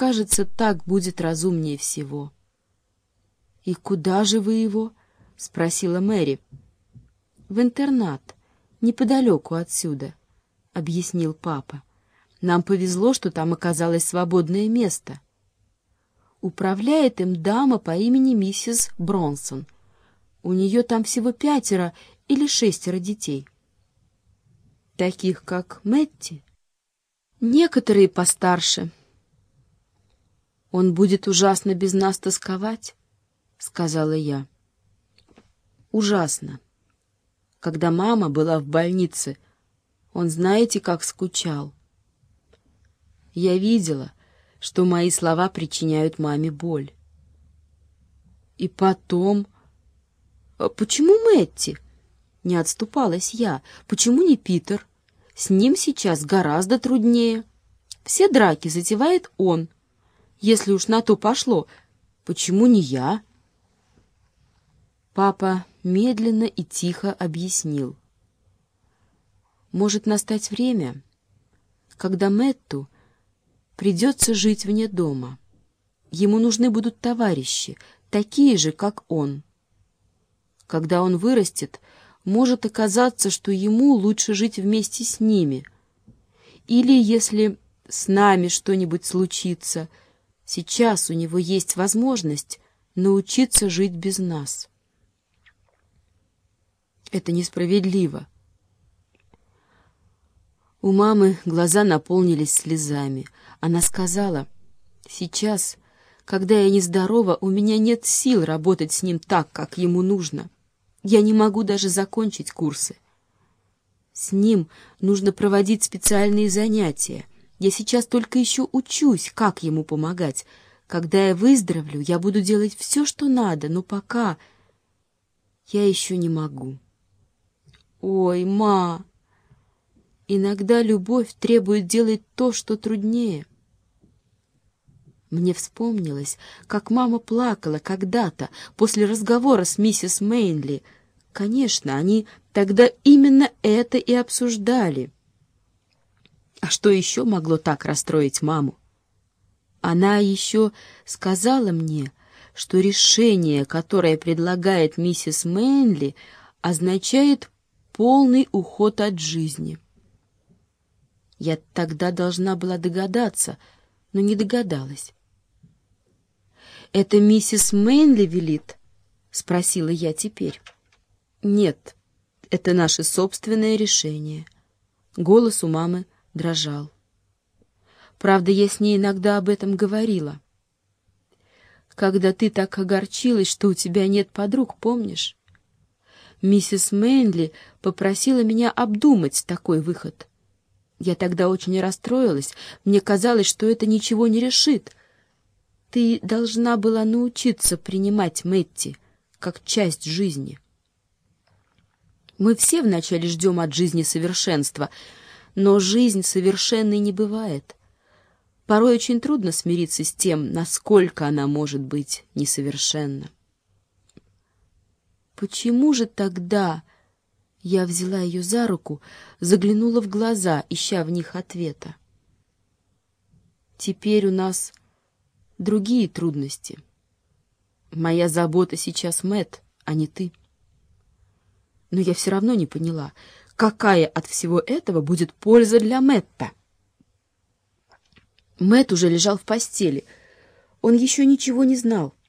кажется, так будет разумнее всего». «И куда же вы его?» — спросила Мэри. «В интернат, неподалеку отсюда», — объяснил папа. «Нам повезло, что там оказалось свободное место. Управляет им дама по имени миссис Бронсон. У нее там всего 5 или 6 детей». «Таких, как Мэтти?» «Некоторые постарше». «Он будет ужасно без нас тосковать», — сказала я. «Ужасно. Когда мама была в больнице, он знаете, как скучал. Я видела, что мои слова причиняют маме боль. И потом... Почему Мэтти?» — не отступалась я. «Почему не Питер? С ним сейчас гораздо труднее. Все драки затевает он. Если уж на то пошло, почему не я?» Папа медленно и тихо объяснил. «Может настать время, когда Мэтту придется жить вне дома. Ему нужны будут товарищи, такие же, как он. Когда он вырастет, может оказаться, что ему лучше жить вместе с ними. Или, если с нами что-нибудь случится, сейчас у него есть возможность научиться жить без нас. Это несправедливо». У мамы глаза наполнились слезами. Она сказала: «Сейчас, когда я нездорова, у меня нет сил работать с ним так, как ему нужно. Я не могу даже закончить курсы. С ним нужно проводить специальные занятия. Я сейчас только еще учусь, как ему помогать. Когда я выздоровлю, я буду делать все, что надо, но пока я еще не могу». «Ой, ма, иногда любовь требует делать то, что труднее». Мне вспомнилось, как мама плакала когда-то после разговора с миссис Мейнли. Конечно, они тогда именно это и обсуждали. А что еще могло так расстроить маму? Она еще сказала мне, что решение, которое предлагает миссис Мейнли, означает полный уход от жизни. Я тогда должна была догадаться, но не догадалась. «Это миссис Мейнли велит?» — спросила я теперь. «Нет, это наше собственное решение». Голос у мамы дрожал. Правда, я с ней иногда об этом говорила. «Когда ты так огорчилась, что у тебя нет подруг, помнишь? Миссис Мейнли попросила меня обдумать такой выход. Я тогда очень расстроилась, мне казалось, что это ничего не решит. Ты должна была научиться принимать Мэтти как часть жизни. Мы все вначале ждем от жизни совершенства, но жизнь совершенной не бывает. Порой очень трудно смириться с тем, насколько она может быть несовершенна». «Почему же тогда...» Я взяла ее за руку, заглянула в глаза, ища в них ответа. «Теперь у нас другие трудности. Моя забота сейчас Мэтт, а не ты». Но я все равно не поняла, какая от всего этого будет польза для Мэтта. Мэтт уже лежал в постели. Он еще ничего не знал.